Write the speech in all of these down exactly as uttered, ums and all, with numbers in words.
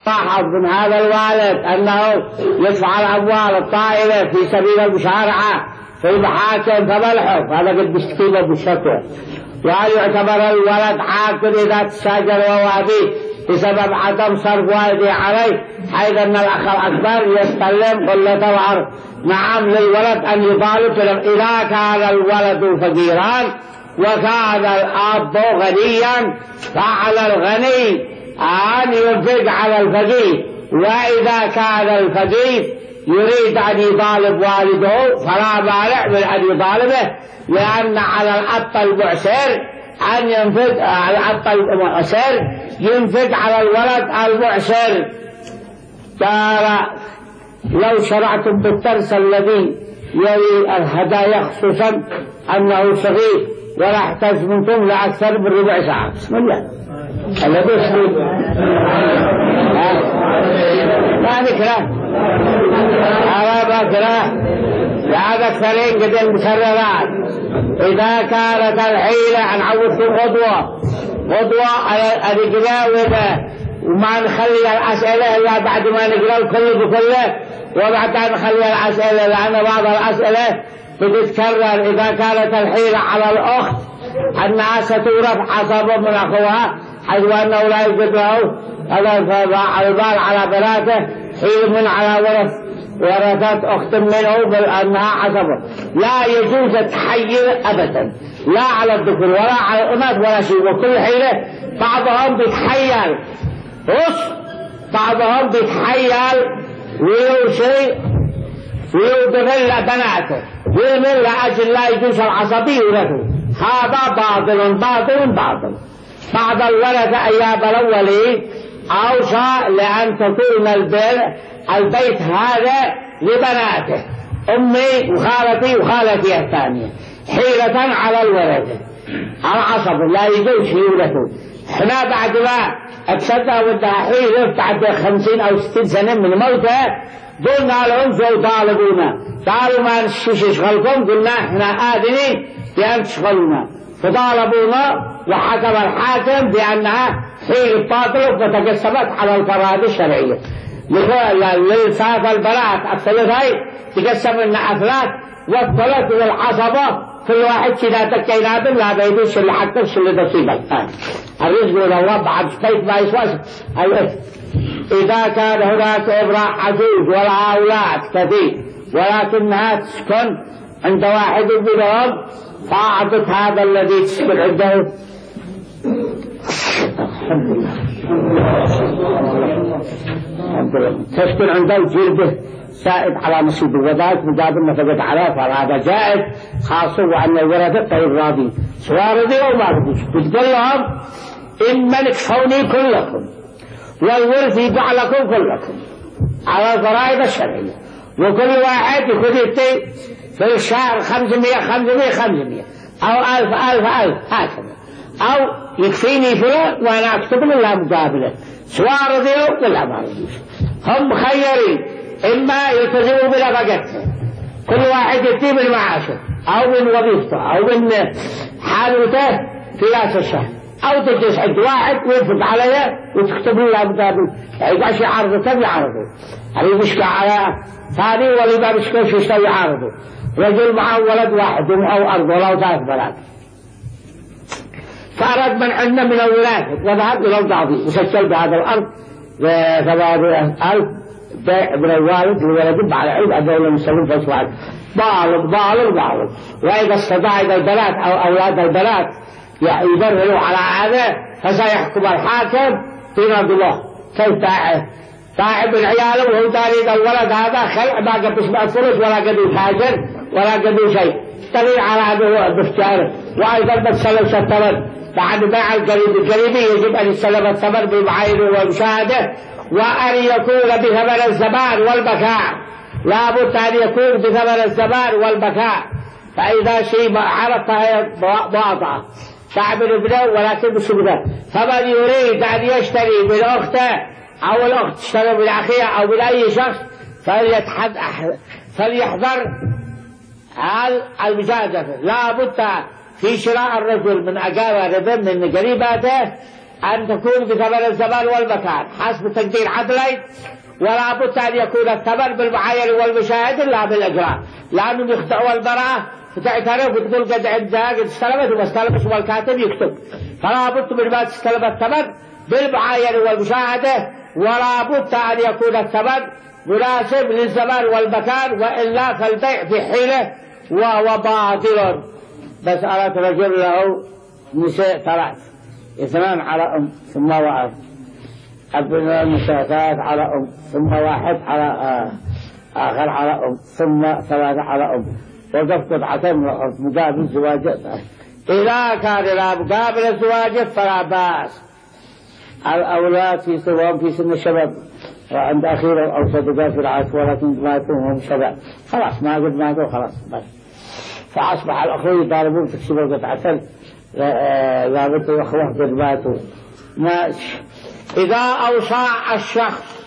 لاحظ من هذا الوالد أنه يدفع الأموال الطائلة في سبيل المشارعة في المحاكم فملحق، هذا قد بيشتكي بالشكوى. وهل يعتبر الولد عاقل إذا تساجر ووابيه بسبب عدم صرف والده عليه، حيث أن الأخ الأكبر يستلم قلة الأرض؟ نعم، للولد أن يطالب إذا كان الولد فقيرا وكان الأب غنيا فعلى الغني أن ينفق على الفقير، وإذا كان الفقير يريد أن يطالب والده فلا مانع من أن يطالبه، لأن على الأب المعسر أن ينفق على الأب المعسر ينفق على الولد المعسر. قال: لو شرعتم بالترس الذي يلي الهدايا خصوصا أنه صغير ولا احتجمتم لأكثر من ربع ساعة. بسم الله. الذي يسلم ما نكره على بكره لهذا أكثرين قد المسررات. إذا كانت الحيلة عن عودكم غضوة غضوة الإجلاء وما نخلي الأسئلة إلا بعد ما نقرأ الكل بكله، وبعد نخلي الأسئلة لأن بعض الأسئلة بتتكرر. إذا كانت الحيلة على الأخت أنها ستورث عصبة من أخوها، حيث أنه لا يوجد له البال على بناته حين من على ورث ورثت أخت منه بأنها عصبة، لا يجوز التحيل أبدا، لا على الذكر ولا على الأناث ولا شيء. وكل حيلة بعضهم بيتحيل رص، بعضهم بيتحيل ويوشي ويدخل بناته ويمن لأجل لا يجوز العصبي له. هذا باطل باطل باطل. بعض الورثة أياب الأولين أوصى لأن تكون البيت هذا لبناته، أمي وخالتي وخالتي الثانية، حيلة على الورثة العصب لا يجوز حيلته. احنا بعد ما اتصدى ودها حيلة بعد خمسين أو ستين سنة من موته قلنا لهم جو طالبونا، قالوا ما نشغلكم، قلنا احنا آذنين بأن تشغلونا، فطالبونا وحكم الحاكم بأنها حيلة باطلة وتقسمت على الفرائض الشرعية. للثلاث البنات الثلاثين تقسم لنا أثلاث، والثلاث للعصبة كل واحد كذا تكينات لا بيدوش اللي حكمش اللي تصيبه. الرزق لو ربع بيت ما يسواس الإثم. إذا كان هناك امرأة عجوز ولا أولاد كثير ولكنها تسكن عند واحد منهم فأعطت هذا الذي تسكن عنده تسكن عنده جلده سائد على نصيبه، وذلك مجاب النفقة عليه، فهذا جائز خاصة وأن الورثة غير راضي سواء رضي أو ما رضي. بتقول لهم: إما نكفوني كلكم والورث يقع لكم كلكم على الفرائض الشرعية، وكل واحد يخذ يدي في الشهر خمسمائة خمسمائة خمسمائة أو ألف ألف ألف هكذا، أو يكفيني فلان وأنا أكتب له مقابله سواء رضيوا ولا ما رضيوا. هم مخيرين، إما يلتزموا بنفقته كل واحد يتي من معاشه أو من وظيفته أو من حالته في راس الشهر، أو تجلس عند واحد وينفق عليه وتكتب له مقابل يبقاش يعرضه كم يعرضه، هذه مشكلة على ثاني ولا ما مشكلة شو يسوي يعرضه. رجل معه ولد واحد أو أرض ولا ثلاث بنات، فأراد من عندنا من الولاية وذهب إلى القاضي وسجل بهذا الأرض ثلاثة ألف بيع من الوالد لولده على عيد الدولة المسلمين في أسواد. ضالب ضالب ضالب. وإذا استطاع البنات أو أولاد البنات يبرروا على هذا فسيحكم الحاكم بنظر الله. كيف تاعب تاعب العيال وهو داري الولد هذا خلع ما قد يسمع الفلوس ولا قد يتاجر ولا قد شيء، دليل على هذا باختياره. وأيضا بتسلم الثمن بعد بيع القريب القريب يجب أن يسلم الثمن بمعاينه ومشاهده، وأن يكون بثمن الزمان والبكاء، لا بد أن يكون بثمن الزمان والبكاء. فإذا شيء عرف فهي باطعة تعمل ابنه ولكن بسببه. فمن يريد أن يشتري من أخته أو الأخت تشتري من أخيها أو من أي شخص فليحذر المجازفة. لا بد في شراء الرجل من أقاربه من قريباته أن تكون بثمن الزمان والمكان حسب تقدير عدلي، ولا بد أن يكون الثمن بالمعاين والمشاهد لا بالإجراء، لأنهم يخطئوا البراءة فتعترف وتقول قد عندها قد استلمت وما استلمت والكاتب يكتب، فلا بد من ما تستلم الثمن بالمعاين والمشاهدة، ولا بد أن يكون الثمن مناسب للزمان والمكان، وإلا فالبيع في حيله وهو باطل. مسألة رجل له نساء ثلاث، اثنان على أم ثم واحد، أبناء النساء على أم ثم واحد على آه آخر على أم ثم ثلاثة على أم، وقف قطعتين من الأرض مقابل زواجه. إذا كان لا مقابل الزواج فلا بأس. الأولاد في سنهم في سن الشباب وعند أخيرا أو صدقاء في العاش، ولكن ماتوا وهم شباب خلاص ما قد ماتوا خلاص بس، فأصبح الأخوة يطالبون تكسبوا قطعتين لابد الأخوة قد ماتوا. إذا أوصى الشخص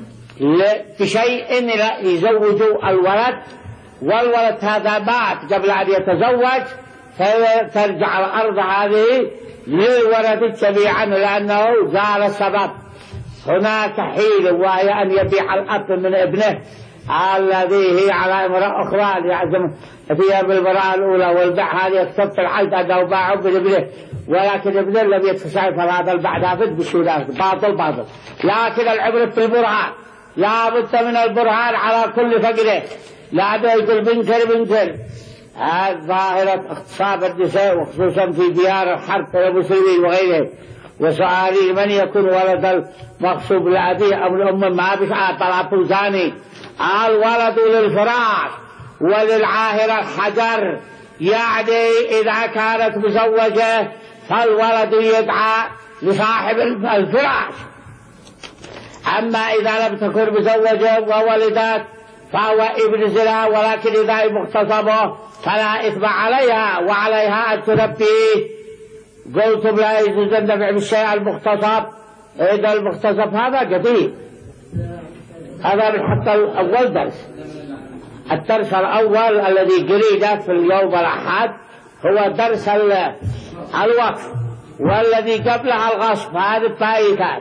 بشيء يزوجوا الولد والولد هذا مات قبل أن يتزوج، فترجع الأرض هذه للولد جميعا، لأنه زال السبب. هناك حيلة وهي أن يبيع الأب من ابنه الذي هي على امرأة أخرى ليعزم فيها بالبراءة الأولى، والبيع هذه يكتب في العقد أنه باعه بابنه، ولكن ابنه لم يتفسع، فهذا البعد هذا بشهادة باطل باطل. لكن العبرة في البرهان، لا بد من البرهان على كل فقره، لا يقول بنكر بنكر. هذه ظاهرة اغتصاب النساء وخصوصا في ديار الحرب والمسلمين وغيره. وسؤالي من يكون ولد المغصوب لأبيه أو الأم ما بشعة طلب ثاني، الولد للفراش وللعاهرة الحجر، يعني إذا كانت مزوجة فالولد يدعى لصاحب الفراش. أما إذا لم تكن مزوجة وولدت فهو ابن زنا، ولكن إذا مغتصبه فلا إثم عليها، وعليها أن تنبيه. قلتم لا يجوز النفع بالشيء المغتصب، إذا المغتصب هذا قديم، هذا من حتى الأول درس. الدرس الأول الذي قريده في اليوم الأحد هو درس الوقف، والذي قبلها الغصب، هذه الفائدات.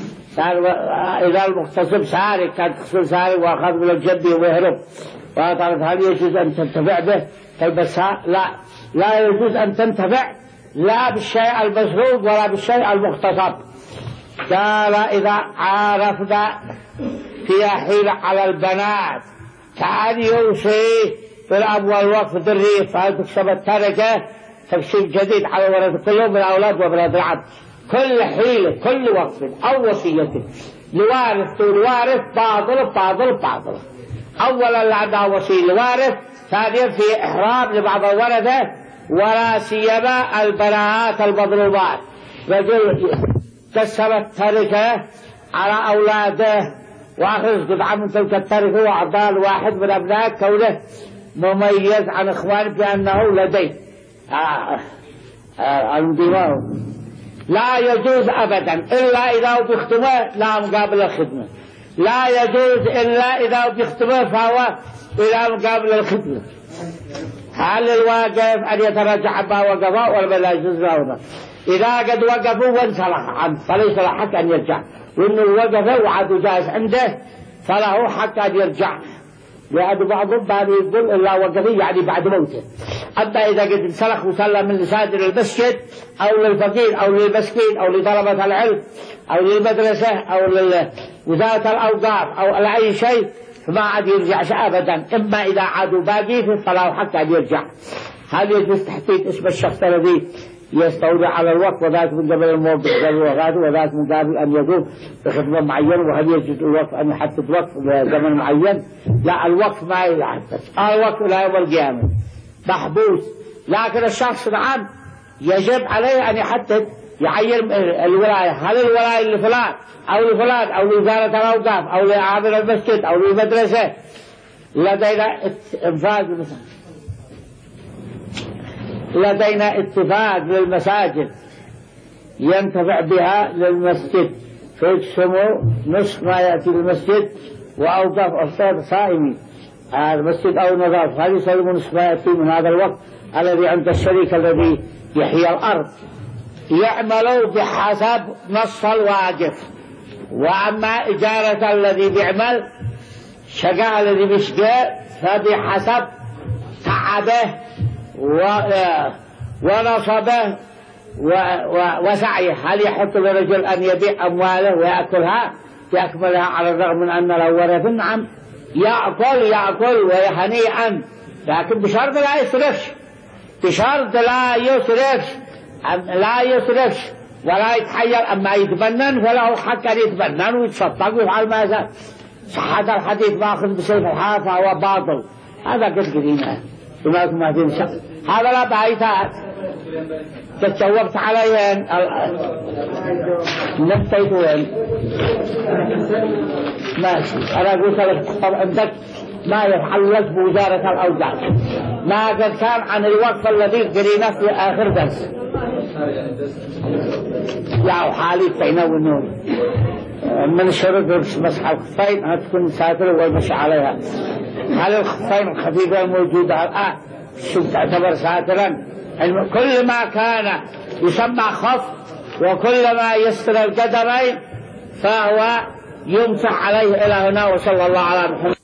إذا المغتصب سارق كان تغسل سارق وأخذ من الجد ويهرب، وقالت هل يجوز أن تنتفع به تلبسها؟ لا، لا يجوز أن تنتفع لا بالشيء المسروق ولا بالشيء المغتصب. قال إذا عرفنا فيها حيلة على البنات كان يوصي في الأبوال الوقف الريف، فهل تكسب التركة تكسيب جديد على ولد كلهم من الأولاد وبنات العبد. كل حيلة كل وقف أو وصية لوارث والوارث باطل باطل باطل. أولا اللي عندها وصية لوارث، ثانيا في إحرام لبعض الورثة، ولا سيما البنات المضروبات. رجل كسب التركة على أولاده وأخذ قطعة من تلك التركة وأعطاه واحد من أبناء كونه مميز عن إخوانه بأنه لديه آه آه الانضمام. لا يجوز أبدا إلا إذا بيختمه لا مقابل الخدمة، لا يجوز إلا إذا بيختمه فهو إلى مقابل الخدمة. هل الواقف أن يتراجع عما وقفه ولا لا يجوز له؟ إذا قد وقفوا وانسلخ عنه فليس له حق أن يرجع، وإنه وقفه وعاد جالس عنده فله حق أن يرجع، لأن بعضهم بعد يقول إلا وقفه يعني بعد موته. أما إذا قد انسلخ وسلم من لسادر المسجد أو للفقير أو للمسكين أو لطلبة العلم أو للمدرسة أو لوزارة الأوقاف أو لأي شيء فما عاد يرجع أبدا، إما إذا عادوا باقي فله حق أن يرجع. هل يجوز تحديد اسم الشخص الذي يستولي على الوقت وذات من قبل الموت وفاته وذات مقابل أن يقوم بخدمة معينة؟ وهل يجوز الوقت أن يحدد وقت لزمن معين؟ لا، الوقت ما يحدد، الوقت لا يوم القيامة محبوس. لكن الشخص نعم يجب عليه أن يحدد يعين الولاية، هل الولاية لفلان أو لفلان أو لوزارة الأوقاف أو لعامل المسجد أو للمدرسة. لدينا انفاذ لدينا اتفاق للمساجد ينتفع بها للمسجد، فيقسموا نصف ما يأتي للمسجد وأوقاف أفطار صائمين المسجد أو النظافة، هذه يسلمون نصف ما يأتي من هذا الوقت الذي عند الشريك الذي يحيي الأرض. يعملوا بحسب نص الواقف. وأما إجارة الذي بيعمل شقاء الذي بيشقى فبحسب تعبه ونصبه وسعيه. هل يحط للرجل أن يبيع أمواله ويأكلها يأكملها على الرغم من أن الأول نعم يأكل يأكل ويهنيئا، لكن بشرط لا يسرفش، بشرط لا يسرفش لا يسرفش ولا يتحيل. أما يتبنن فله حق أن يتبنن ويتصدق ويفعل ما يشاء. صحة الحديث ماخذ بسيف الحال فهو باطل، هذا قد قديمة بما ما تنسى. هذا لا بعيثات تتشوقت عليهن نفتيت وين ماشي. أنا قلت لك عندك ما يتعلق بوزارة الأوقاف، ما قد كان عن الوقف الذي قرينا في آخر درس يا حالي تينو النوم من الشرط مسح الخفين أن تكون ساتر والمشي عليها. هل الخفين الخفيفة الموجودة الآن شو تعتبر ساترا؟ كل ما كان يسمى خف وكل ما يستر القدمين فهو يمسح عليه إلى هنا. وصلى الله على محمد.